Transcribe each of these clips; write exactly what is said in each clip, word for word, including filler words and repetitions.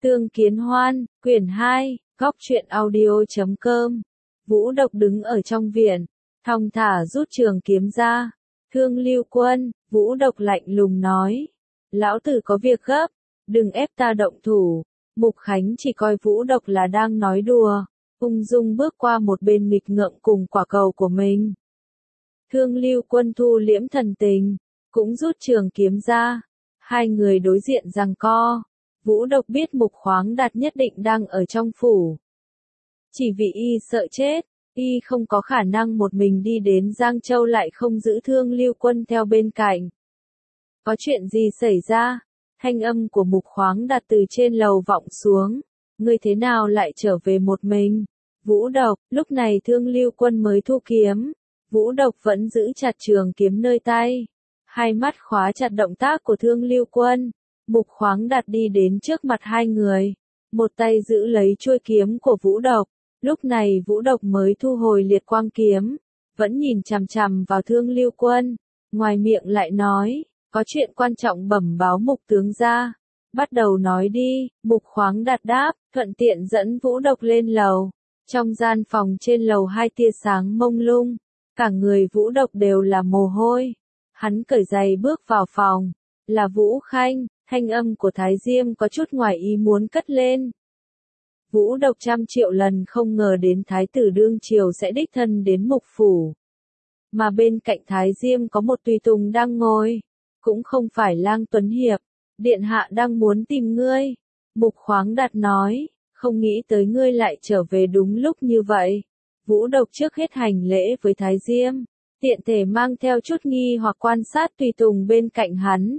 Tương Kiến Hoan, quyển hai, góc truyện audio chấm com. Vũ Độc đứng ở trong viện, thong thả rút trường kiếm ra. Thương Lưu Quân, Vũ Độc lạnh lùng nói. Lão tử có việc gấp, đừng ép ta động thủ. Mục Khánh chỉ coi Vũ Độc là đang nói đùa, ung dung bước qua một bên nghịch ngợm cùng quả cầu của mình. Thương Lưu Quân thu liễm thần tình, cũng rút trường kiếm ra. Hai người đối diện giằng co. Vũ Độc biết Mục Khoáng Đạt nhất định đang ở trong phủ. Chỉ vì y sợ chết, y không có khả năng một mình đi đến Giang Châu lại không giữ Thương Lưu Quân theo bên cạnh. Có chuyện gì xảy ra? Thanh âm của Mục Khoáng Đạt từ trên lầu vọng xuống. Ngươi thế nào lại trở về một mình? Vũ Độc, lúc này Thương Lưu Quân mới thu kiếm. Vũ Độc vẫn giữ chặt trường kiếm nơi tay. Hai mắt khóa chặt động tác của Thương Lưu Quân. Mục Khoáng Đạt đi đến trước mặt hai người. Một tay giữ lấy chuôi kiếm của Vũ Độc. Lúc này Vũ Độc mới thu hồi liệt quang kiếm. Vẫn nhìn chằm chằm vào Thương Lưu Quân. Ngoài miệng lại nói, có chuyện quan trọng bẩm báo Mục tướng ra. Bắt đầu nói đi, Mục Khoáng Đạt đáp, thuận tiện dẫn Vũ Độc lên lầu. Trong gian phòng trên lầu hai tia sáng mông lung. Cả người Vũ Độc đều là mồ hôi. Hắn cởi giày bước vào phòng. Là Vũ Khanh, thanh âm của Thái Diêm có chút ngoài ý muốn cất lên. Vũ Độc trăm triệu lần không ngờ đến Thái tử đương triều sẽ đích thân đến Mục phủ. Mà bên cạnh Thái Diêm có một tùy tùng đang ngồi. Cũng không phải Lang Tuấn Hiệp. Điện hạ đang muốn tìm ngươi. Mục Khoáng Đạt nói, không nghĩ tới ngươi lại trở về đúng lúc như vậy. Vũ Độc trước hết hành lễ với Thái Diêm. Tiện thể mang theo chút nghi hoặc quan sát tùy tùng bên cạnh hắn.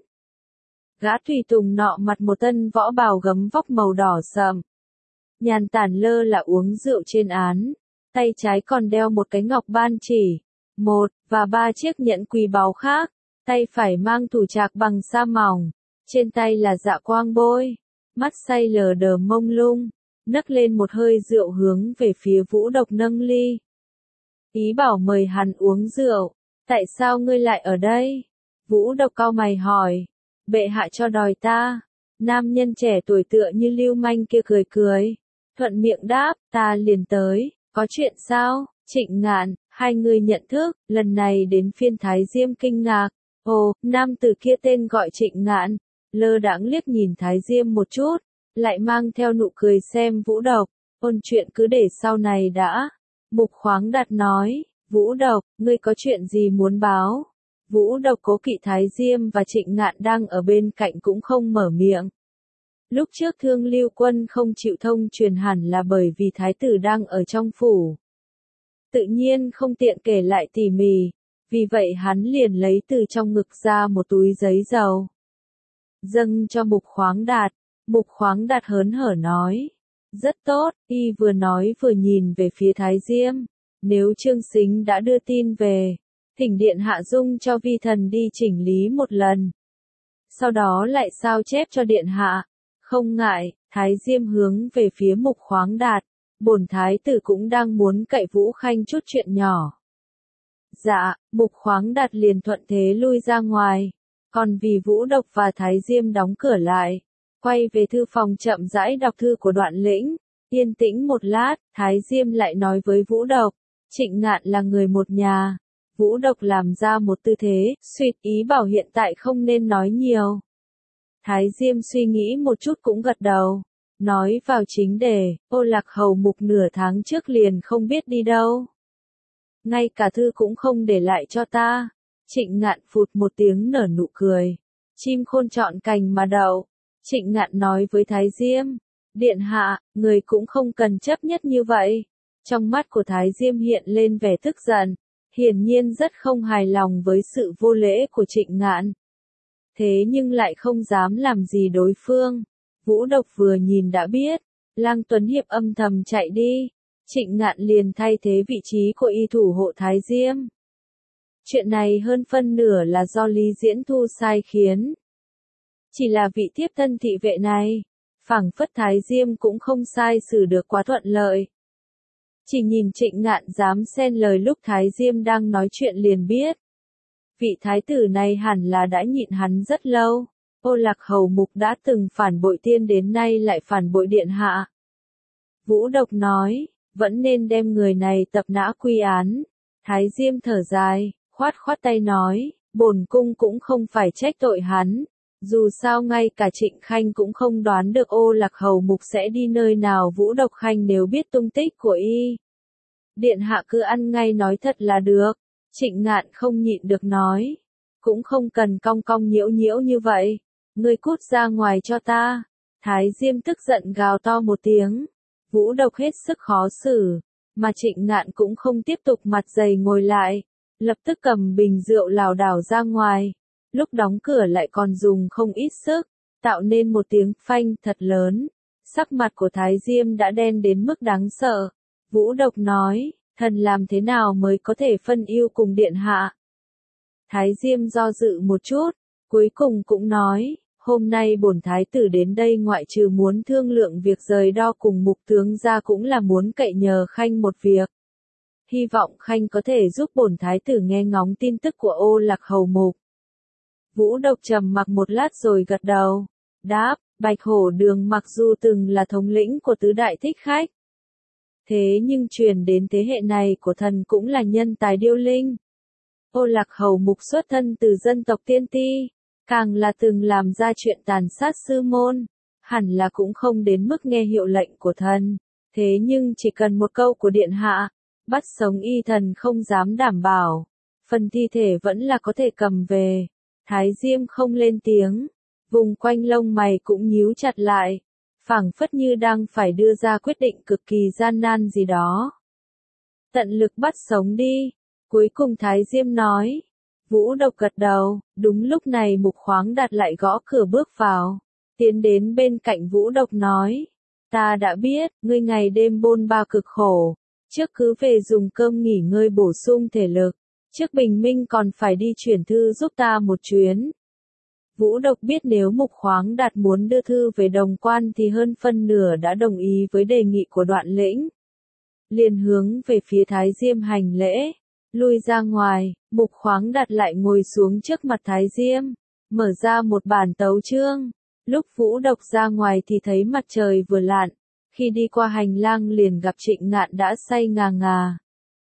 Gã tùy tùng nọ mặt một thân võ bào gấm vóc màu đỏ sậm. Nhàn tản lơ là uống rượu trên án. Tay trái còn đeo một cái ngọc ban chỉ. Một, và ba chiếc nhẫn quý báu khác. Tay phải mang thủ trạc bằng sa mỏng. Trên tay là dạ quang bôi. Mắt say lờ đờ mông lung. Nấc lên một hơi rượu hướng về phía Vũ Độc nâng ly. Ý bảo mời hắn uống rượu. Tại sao ngươi lại ở đây? Vũ Độc cau mày hỏi. Bệ hạ cho đòi ta. Nam nhân trẻ tuổi tựa như lưu manh kia cười cười. Thuận miệng đáp, ta liền tới. Có chuyện sao? Trịnh Ngạn, hai người nhận thức. Lần này đến phiên Thái Diêm kinh ngạc. Ồ, nam tử kia tên gọi Trịnh Ngạn. Lơ đãng liếc nhìn Thái Diêm một chút. Lại mang theo nụ cười xem Vũ Độc. Ôn chuyện cứ để sau này đã. Mục Khoáng Đạt nói, Vũ Độc, ngươi có chuyện gì muốn báo? Vũ Độc cố kỵ Thái Diêm và Trịnh Ngạn đang ở bên cạnh cũng không mở miệng. Lúc trước Thương Lưu Quân không chịu thông truyền hẳn là bởi vì Thái tử đang ở trong phủ. Tự nhiên không tiện kể lại tỉ mỉ, vì vậy hắn liền lấy từ trong ngực ra một túi giấy dầu. Dâng cho Mục Khoáng Đạt. Mục Khoáng Đạt hớn hở nói. Rất tốt, y vừa nói vừa nhìn về phía Thái Diêm. Nếu Trương Sính đã đưa tin về, thỉnh điện hạ dung cho vi thần đi chỉnh lý một lần. Sau đó lại sao chép cho điện hạ. Không ngại, Thái Diêm hướng về phía Mục Khoáng Đạt. Bổn thái tử cũng đang muốn cậy Vũ Khanh chút chuyện nhỏ. Dạ, Mục Khoáng Đạt liền thuận thế lui ra ngoài. Còn vì Vũ Độc và Thái Diêm đóng cửa lại. Quay về thư phòng chậm rãi đọc thư của Đoạn Lĩnh. Yên tĩnh một lát, Thái Diêm lại nói với Vũ Độc. Trịnh Ngạn là người một nhà. Vũ Độc làm ra một tư thế, suýt ý bảo hiện tại không nên nói nhiều. Thái Diêm suy nghĩ một chút cũng gật đầu. Nói vào chính đề, Ô Lạc Hầu Mục nửa tháng trước liền không biết đi đâu. Ngay cả thư cũng không để lại cho ta. Trịnh Ngạn phụt một tiếng nở nụ cười. Chim khôn chọn cành mà đậu. Trịnh Ngạn nói với Thái Diêm, điện hạ, người cũng không cần chấp nhất như vậy. Trong mắt của Thái Diêm hiện lên vẻ tức giận, hiển nhiên rất không hài lòng với sự vô lễ của Trịnh Ngạn. Thế nhưng lại không dám làm gì đối phương. Vũ Độc vừa nhìn đã biết, Lang Tuấn Hiệp âm thầm chạy đi. Trịnh Ngạn liền thay thế vị trí của y thủ hộ Thái Diêm. Chuyện này hơn phân nửa là do Lý Diễn Thu sai khiến. Chỉ là vị tiếp thân thị vệ này, phảng phất Thái Diêm cũng không sai xử được quá thuận lợi. Chỉ nhìn Trịnh Ngạn dám xen lời lúc Thái Diêm đang nói chuyện liền biết. Vị thái tử này hẳn là đã nhịn hắn rất lâu. Ô Lạc Hầu Mục đã từng phản bội tiên đến nay lại phản bội điện hạ. Vũ Độc nói, vẫn nên đem người này tập nã quy án. Thái Diêm thở dài, khoát khoát tay nói, bổn cung cũng không phải trách tội hắn. Dù sao ngay cả Trịnh Khanh cũng không đoán được Ô Lạc Hầu Mục sẽ đi nơi nào. Vũ Độc Khanh nếu biết tung tích của y, điện hạ cứ ăn ngay nói thật là được. Trịnh Ngạn không nhịn được nói, cũng không cần cong cong nhiễu nhiễu như vậy. Ngươi cút ra ngoài cho ta. Thái Diêm tức giận gào to một tiếng. Vũ Độc hết sức khó xử, mà Trịnh Ngạn cũng không tiếp tục mặt dày ngồi lại, lập tức cầm bình rượu lảo đảo ra ngoài. Lúc đóng cửa lại còn dùng không ít sức, tạo nên một tiếng phanh thật lớn. Sắc mặt của Thái Diêm đã đen đến mức đáng sợ. Vũ Độc nói, thần làm thế nào mới có thể phân ưu cùng điện hạ? Thái Diêm do dự một chút, cuối cùng cũng nói, hôm nay bổn thái tử đến đây ngoại trừ muốn thương lượng việc rời đo cùng Mục tướng ra cũng là muốn cậy nhờ Khanh một việc. Hy vọng Khanh có thể giúp bổn thái tử nghe ngóng tin tức của Ô Lạc Hầu Mục. Vũ Độc trầm mặc một lát rồi gật đầu, đáp, Bạch Hổ Đường mặc dù từng là thống lĩnh của tứ đại thích khách, thế nhưng truyền đến thế hệ này của thần cũng là nhân tài điêu linh. Ô Lạc Hầu Mục xuất thân từ dân tộc Tiên Ti, càng là từng làm ra chuyện tàn sát sư môn, hẳn là cũng không đến mức nghe hiệu lệnh của thần, thế nhưng chỉ cần một câu của điện hạ, bắt sống y thần không dám đảm bảo, phần thi thể vẫn là có thể cầm về. Thái Diêm không lên tiếng, vùng quanh lông mày cũng nhíu chặt lại, phảng phất như đang phải đưa ra quyết định cực kỳ gian nan gì đó. Tận lực bắt sống đi, cuối cùng Thái Diêm nói. Vũ Độc gật đầu, đúng lúc này Mục Khoáng Đạt lại gõ cửa bước vào, tiến đến bên cạnh Vũ Độc nói, ta đã biết, ngươi ngày đêm bôn ba cực khổ, trước cứ về dùng cơm nghỉ ngơi bổ sung thể lực, trước bình minh còn phải đi chuyển thư giúp ta một chuyến. Vũ Độc biết nếu Mục Khoáng Đạt muốn đưa thư về Đồng Quan thì hơn phân nửa đã đồng ý với đề nghị của Đoạn Lĩnh. Liền hướng về phía Thái Diêm hành lễ, lui ra ngoài. Mục Khoáng Đạt lại ngồi xuống trước mặt Thái Diêm, mở ra một bản tấu chương. Lúc Vũ Độc ra ngoài thì thấy mặt trời vừa lặn, khi đi qua hành lang liền gặp Trịnh Ngạn đã say ngà ngà.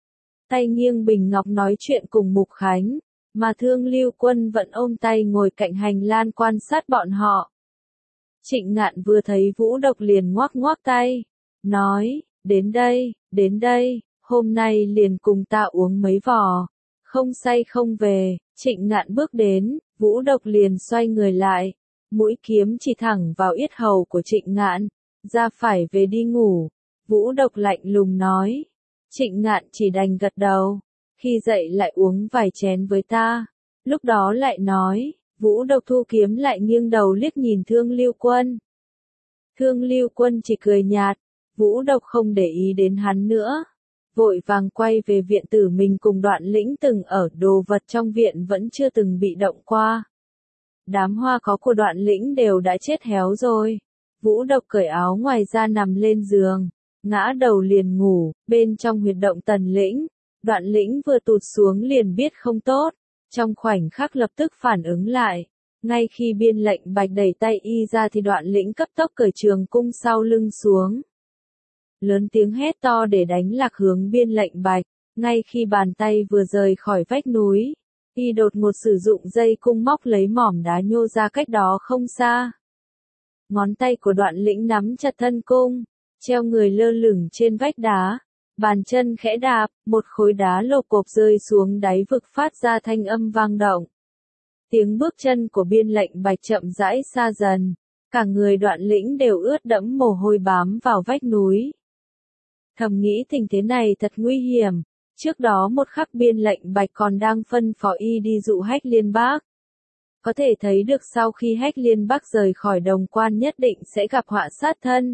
Tay nghiêng bình ngọc nói chuyện cùng Mục Khánh, mà Thương Lưu Quân vẫn ôm tay ngồi cạnh hành lang quan sát bọn họ. Trịnh Ngạn vừa thấy Vũ Độc liền ngoác ngoác tay, nói, đến đây, đến đây, hôm nay liền cùng ta uống mấy vò. Không say không về. Trịnh Ngạn bước đến, Vũ Độc liền xoay người lại, mũi kiếm chỉ thẳng vào yết hầu của Trịnh Ngạn, ra phải về đi ngủ. Vũ Độc lạnh lùng nói. Trịnh Ngạn chỉ đành gật đầu, khi dậy lại uống vài chén với ta. Lúc đó lại nói, Vũ Độc thu kiếm lại nghiêng đầu liếc nhìn Thương Lưu Quân. Thương Lưu Quân chỉ cười nhạt, Vũ Độc không để ý đến hắn nữa. Vội vàng quay về viện tử mình cùng Đoạn Lĩnh từng ở, đồ vật trong viện vẫn chưa từng bị động qua. Đám hoa có của Đoạn Lĩnh đều đã chết héo rồi. Vũ Độc cởi áo ngoài ra nằm lên giường, ngã đầu liền ngủ. Bên trong huyệt động Tần Lĩnh, Đoạn Lĩnh vừa tụt xuống liền biết không tốt, trong khoảnh khắc lập tức phản ứng lại. Ngay khi Biên Lệnh Bạch đẩy tay y ra thì Đoạn Lĩnh cấp tốc cởi trường cung sau lưng xuống. Lớn tiếng hét to để đánh lạc hướng Biên Lệnh Bạch. Ngay khi bàn tay vừa rời khỏi vách núi, y đột ngột sử dụng dây cung móc lấy mỏm đá nhô ra cách đó không xa. Ngón tay của Đoạn Lĩnh nắm chặt thân cung, treo người lơ lửng trên vách đá, bàn chân khẽ đạp, một khối đá lộp cộp rơi xuống đáy vực phát ra thanh âm vang động. Tiếng bước chân của Biên Lệnh Bạch chậm rãi xa dần, cả người Đoạn Lĩnh đều ướt đẫm mồ hôi bám vào vách núi. Thầm nghĩ tình thế này thật nguy hiểm, trước đó một khắc Biên Lệnh Bạch còn đang phân phó y đi dụ Hách Liên Bác. Có thể thấy được sau khi Hách Liên Bác rời khỏi Đồng Quan nhất định sẽ gặp họa sát thân.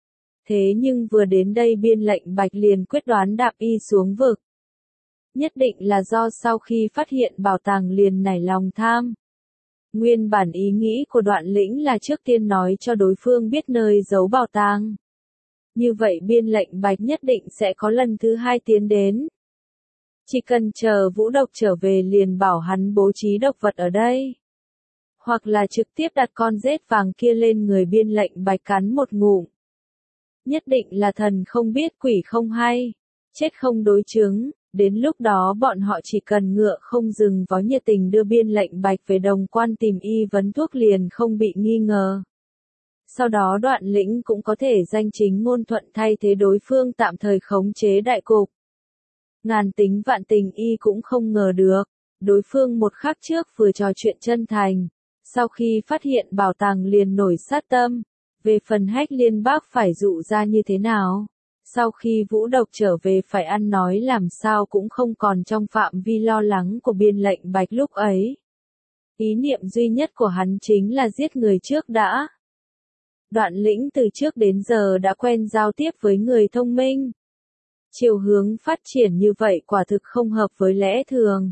Thế nhưng vừa đến đây Biên Lệnh Bạch liền quyết đoán đạp y xuống vực. Nhất định là do sau khi phát hiện bảo tàng liền nảy lòng tham. Nguyên bản ý nghĩ của Đoạn Lĩnh là trước tiên nói cho đối phương biết nơi giấu bảo tàng. Như vậy Biên Lệnh Bạch nhất định sẽ có lần thứ hai tiến đến. Chỉ cần chờ Vũ Độc trở về liền bảo hắn bố trí độc vật ở đây. hoặc là trực tiếp đặt con rết vàng kia lên người Biên Lệnh Bạch cắn một ngụm. Nhất định là thần không biết quỷ không hay, chết không đối chứng, đến lúc đó bọn họ chỉ cần ngựa không dừng vó nhiệt tình đưa Biên Lệnh Bạch về Đồng Quan tìm y vấn thuốc liền không bị nghi ngờ. Sau đó Đoạn Lĩnh cũng có thể danh chính ngôn thuận thay thế đối phương tạm thời khống chế đại cục. Ngàn tính vạn tình y cũng không ngờ được, đối phương một khắc trước vừa trò chuyện chân thành, sau khi phát hiện bảo tàng liền nổi sát tâm, về phần Hách Liên Bác phải dụ ra như thế nào, sau khi Vũ Độc trở về phải ăn nói làm sao cũng không còn trong phạm vi lo lắng của Biên Lệnh Bạch lúc ấy. Ý niệm duy nhất của hắn chính là giết người trước đã. Đoạn Lĩnh từ trước đến giờ đã quen giao tiếp với người thông minh. Chiều hướng phát triển như vậy quả thực không hợp với lẽ thường.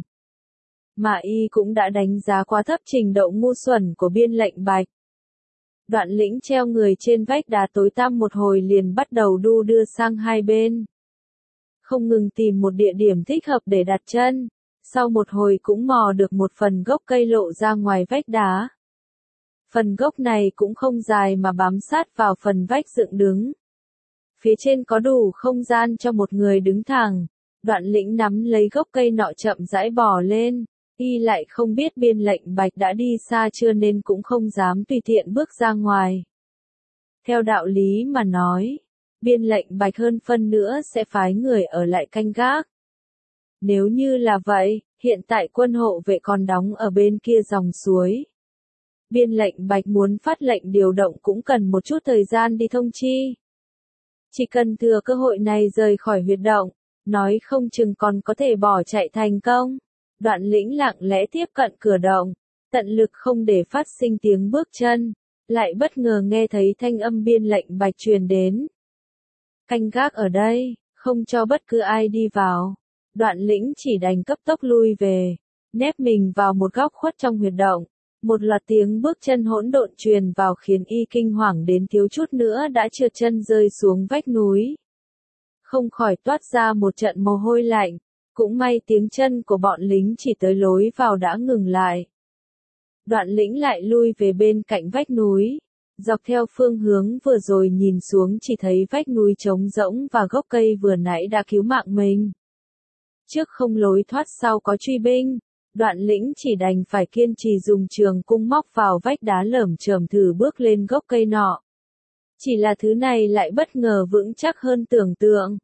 Mà y cũng đã đánh giá quá thấp trình độ ngu xuẩn của Biên Lệnh Bạch. Đoạn Lĩnh treo người trên vách đá tối tăm một hồi liền bắt đầu đu đưa sang hai bên. Không ngừng tìm một địa điểm thích hợp để đặt chân, sau một hồi cũng mò được một phần gốc cây lộ ra ngoài vách đá. Phần gốc này cũng không dài mà bám sát vào phần vách dựng đứng. Phía trên có đủ không gian cho một người đứng thẳng. Đoạn Lĩnh nắm lấy gốc cây nọ chậm rãi bò lên. Y lại không biết Biên Lệnh Bạch đã đi xa chưa nên cũng không dám tùy tiện bước ra ngoài. Theo đạo lý mà nói, Biên Lệnh Bạch hơn phân nữa sẽ phái người ở lại canh gác. Nếu như là vậy, hiện tại quân hộ vệ còn đóng ở bên kia dòng suối. Biên Lệnh Bạch muốn phát lệnh điều động cũng cần một chút thời gian đi thông chi. Chỉ cần thừa cơ hội này rời khỏi huyệt động, nói không chừng còn có thể bỏ chạy thành công. Đoạn Lĩnh lặng lẽ tiếp cận cửa động, tận lực không để phát sinh tiếng bước chân, lại bất ngờ nghe thấy thanh âm Biên Lệnh Bạch truyền đến. Canh gác ở đây, không cho bất cứ ai đi vào. Đoạn Lĩnh chỉ đành cấp tốc lui về, nép mình vào một góc khuất trong huyệt động. Một loạt tiếng bước chân hỗn độn truyền vào khiến y kinh hoàng đến thiếu chút nữa đã trượt chân rơi xuống vách núi. Không khỏi toát ra một trận mồ hôi lạnh, cũng may tiếng chân của bọn lính chỉ tới lối vào đã ngừng lại. Đoạn Lĩnh lại lui về bên cạnh vách núi, dọc theo phương hướng vừa rồi nhìn xuống chỉ thấy vách núi trống rỗng và gốc cây vừa nãy đã cứu mạng mình. Trước không lối thoát sau có truy binh. Đoạn Lĩnh chỉ đành phải kiên trì dùng trường cung móc vào vách đá lởm chởm thử bước lên gốc cây nọ. Chỉ là thứ này lại bất ngờ vững chắc hơn tưởng tượng.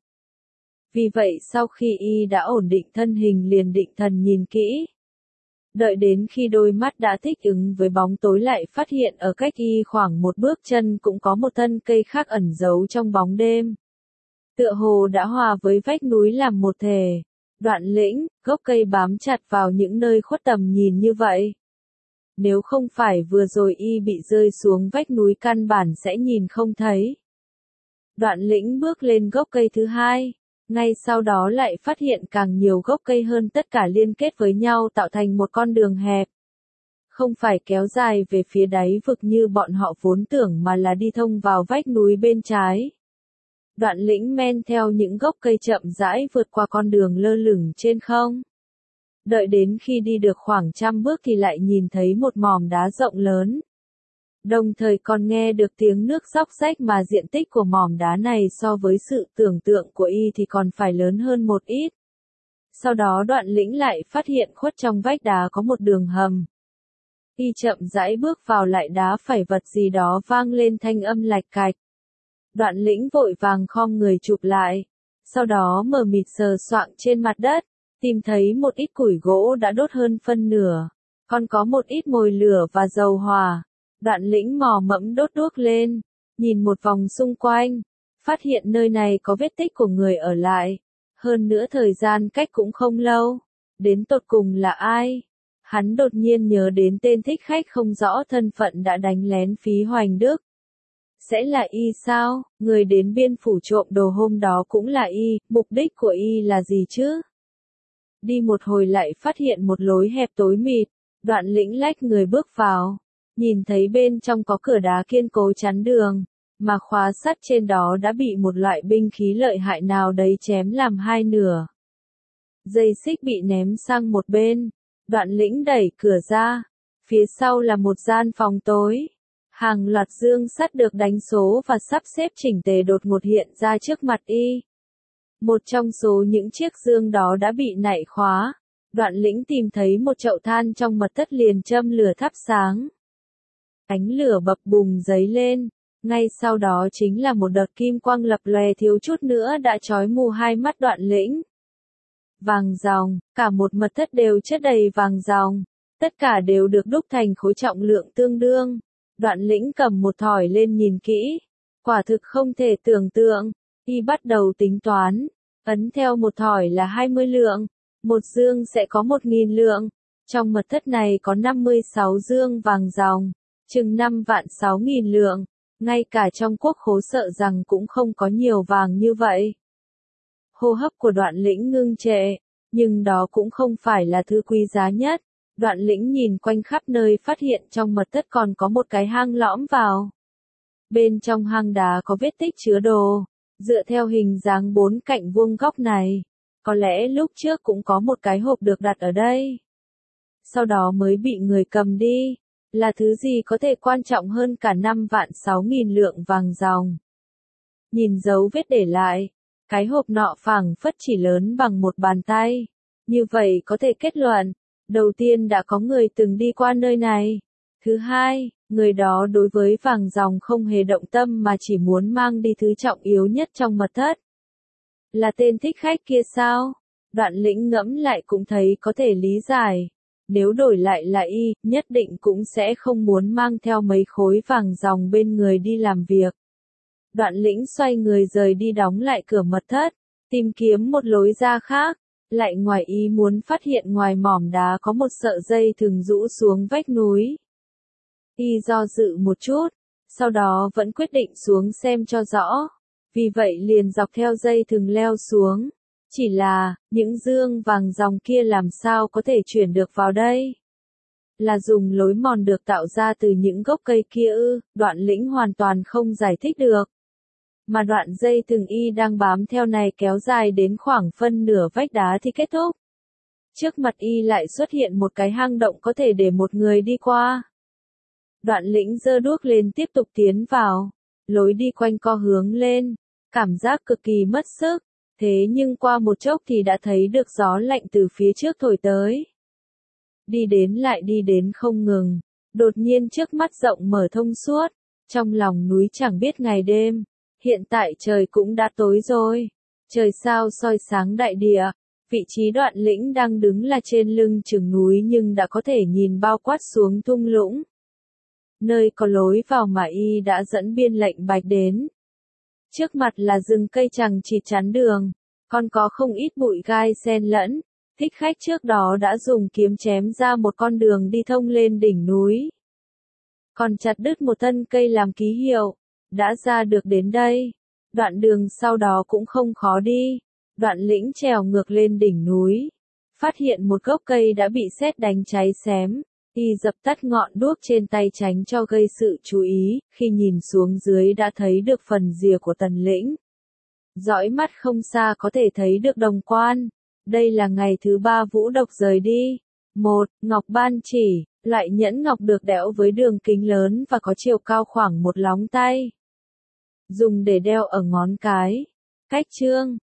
Vì vậy sau khi y đã ổn định thân hình liền định thần nhìn kỹ. Đợi đến khi đôi mắt đã thích ứng với bóng tối lại phát hiện ở cách y khoảng một bước chân cũng có một thân cây khác ẩn giấu trong bóng đêm. Tựa hồ đã hòa với vách núi làm một thể. Đoạn Lĩnh, gốc cây bám chặt vào những nơi khuất tầm nhìn như vậy. Nếu không phải vừa rồi y bị rơi xuống vách núi căn bản sẽ nhìn không thấy. Đoạn Lĩnh bước lên gốc cây thứ hai, ngay sau đó lại phát hiện càng nhiều gốc cây hơn tất cả liên kết với nhau tạo thành một con đường hẹp. Không phải kéo dài về phía đáy vực như bọn họ vốn tưởng mà là đi thông vào vách núi bên trái. Đoạn Lĩnh men theo những gốc cây chậm rãi vượt qua con đường lơ lửng trên không. Đợi đến khi đi được khoảng trăm bước thì lại nhìn thấy một mỏm đá rộng lớn. Đồng thời còn nghe được tiếng nước róc rách mà diện tích của mỏm đá này so với sự tưởng tượng của y thì còn phải lớn hơn một ít. Sau đó Đoạn Lĩnh lại phát hiện khuất trong vách đá có một đường hầm. Y chậm rãi bước vào lại đá phải vật gì đó vang lên thanh âm lạch cạch. Đoạn Lĩnh vội vàng khom người chụp lại, sau đó mờ mịt sờ soạng trên mặt đất, tìm thấy một ít củi gỗ đã đốt hơn phân nửa, còn có một ít mồi lửa và dầu hỏa. Đoạn Lĩnh mò mẫm đốt đuốc lên, nhìn một vòng xung quanh, phát hiện nơi này có vết tích của người ở lại, hơn nữa thời gian cách cũng không lâu, đến tột cùng là ai? Hắn đột nhiên nhớ đến tên thích khách không rõ thân phận đã đánh lén Phí Hoành Đức. Sẽ là y sao? Người đến biên phủ trộm đồ hôm đó cũng là y, mục đích của y là gì chứ? Đi một hồi lại phát hiện một lối hẹp tối mịt, Đoạn Lĩnh lách người bước vào, nhìn thấy bên trong có cửa đá kiên cố chắn đường, mà khóa sắt trên đó đã bị một loại binh khí lợi hại nào đấy chém làm hai nửa. Dây xích bị ném sang một bên, Đoạn Lĩnh đẩy cửa ra, Phía sau là một gian phòng tối. Hàng loạt dương sắt được đánh số và sắp xếp chỉnh tề đột ngột hiện ra trước mặt y. Một trong số những chiếc dương đó đã bị nạy khóa. Đoạn Lĩnh tìm thấy một chậu than trong mật thất liền châm lửa thắp sáng. Ánh lửa bập bùng dấy lên. Ngay sau đó chính là một đợt kim quang lập lòe thiếu chút nữa đã chói mù hai mắt Đoạn Lĩnh. Vàng ròng, cả một mật thất đều chất đầy vàng ròng. Tất cả đều được đúc thành khối trọng lượng tương đương. Đoạn Lĩnh cầm một thỏi lên nhìn kỹ. Quả thực không thể tưởng tượng. Y bắt đầu tính toán. Ấn theo một thỏi là hai mươi lượng. Một dương sẽ có một nghìn lượng. Trong mật thất này có năm mươi sáu dương vàng ròng. Chừng năm vạn sáu nghìn lượng. Ngay cả trong quốc khố sợ rằng cũng không có nhiều vàng như vậy. Hô hấp của Đoạn Lĩnh ngưng trệ. Nhưng đó cũng không phải là thứ quý giá nhất. Đoạn Lĩnh nhìn quanh khắp nơi phát hiện trong mật thất còn có một cái hang lõm vào. Bên trong hang đá có vết tích chứa đồ. Dựa theo hình dáng bốn cạnh vuông góc này, có lẽ lúc trước cũng có một cái hộp được đặt ở đây. Sau đó mới bị người cầm đi. Là thứ gì có thể quan trọng hơn cả năm vạn sáu nghìn lượng vàng ròng. Nhìn dấu vết để lại, cái hộp nọ phảng phất chỉ lớn bằng một bàn tay. Như vậy có thể kết luận, đầu tiên đã có người từng đi qua nơi này. Thứ hai, người đó đối với vàng ròng không hề động tâm mà chỉ muốn mang đi thứ trọng yếu nhất trong mật thất. Là tên thích khách kia sao? Đoạn Lĩnh ngẫm lại cũng thấy có thể lý giải. Nếu đổi lại là y, nhất định cũng sẽ không muốn mang theo mấy khối vàng ròng bên người đi làm việc. Đoạn Lĩnh xoay người rời đi đóng lại cửa mật thất, tìm kiếm một lối ra khác. Lại ngoài ý muốn phát hiện ngoài mỏm đá có một sợi dây thừng rũ xuống vách núi. Y do dự một chút, sau đó vẫn quyết định xuống xem cho rõ. Vì vậy liền dọc theo dây thừng leo xuống. Chỉ là, những dương vàng ròng kia làm sao có thể chuyển được vào đây? Là dùng lối mòn được tạo ra từ những gốc cây kia ư? Đoạn Lĩnh hoàn toàn không giải thích được. Mà đoạn dây thừng y đang bám theo này kéo dài đến khoảng phân nửa vách đá thì kết thúc. Trước mặt y lại xuất hiện một cái hang động có thể để một người đi qua. Đoạn Lĩnh giơ đuốc lên tiếp tục tiến vào. Lối đi quanh co hướng lên. Cảm giác cực kỳ mất sức. Thế nhưng qua một chốc thì đã thấy được gió lạnh từ phía trước thổi tới. Đi đến lại đi đến không ngừng. Đột nhiên trước mắt rộng mở thông suốt. Trong lòng núi chẳng biết ngày đêm. Hiện tại trời cũng đã tối rồi. Trời sao soi sáng đại địa. Vị trí Đoạn Lĩnh đang đứng là trên lưng chừng núi nhưng đã có thể nhìn bao quát xuống thung lũng. Nơi có lối vào mà y đã dẫn biên lệnh bạch đến. Trước mặt là rừng cây chằng chịt chắn đường, còn có không ít bụi gai xen lẫn. Thích khách trước đó đã dùng kiếm chém ra một con đường đi thông lên đỉnh núi. Còn chặt đứt một thân cây làm ký hiệu. Đã ra được đến đây. Đoạn đường sau đó cũng không khó đi. Đoạn Lĩnh trèo ngược lên đỉnh núi. Phát hiện một gốc cây đã bị sét đánh cháy xém. Y dập tắt ngọn đuốc trên tay tránh cho gây sự chú ý, khi nhìn xuống dưới đã thấy được phần rìa của Tần Lĩnh. Dõi mắt không xa có thể thấy được đồng quan. Đây là ngày thứ ba Vũ Độc rời đi. Một, ngọc ban chỉ, loại nhẫn ngọc được đẽo với đường kính lớn và có chiều cao khoảng một lóng tay. Dùng để đeo ở ngón cái. Cách chương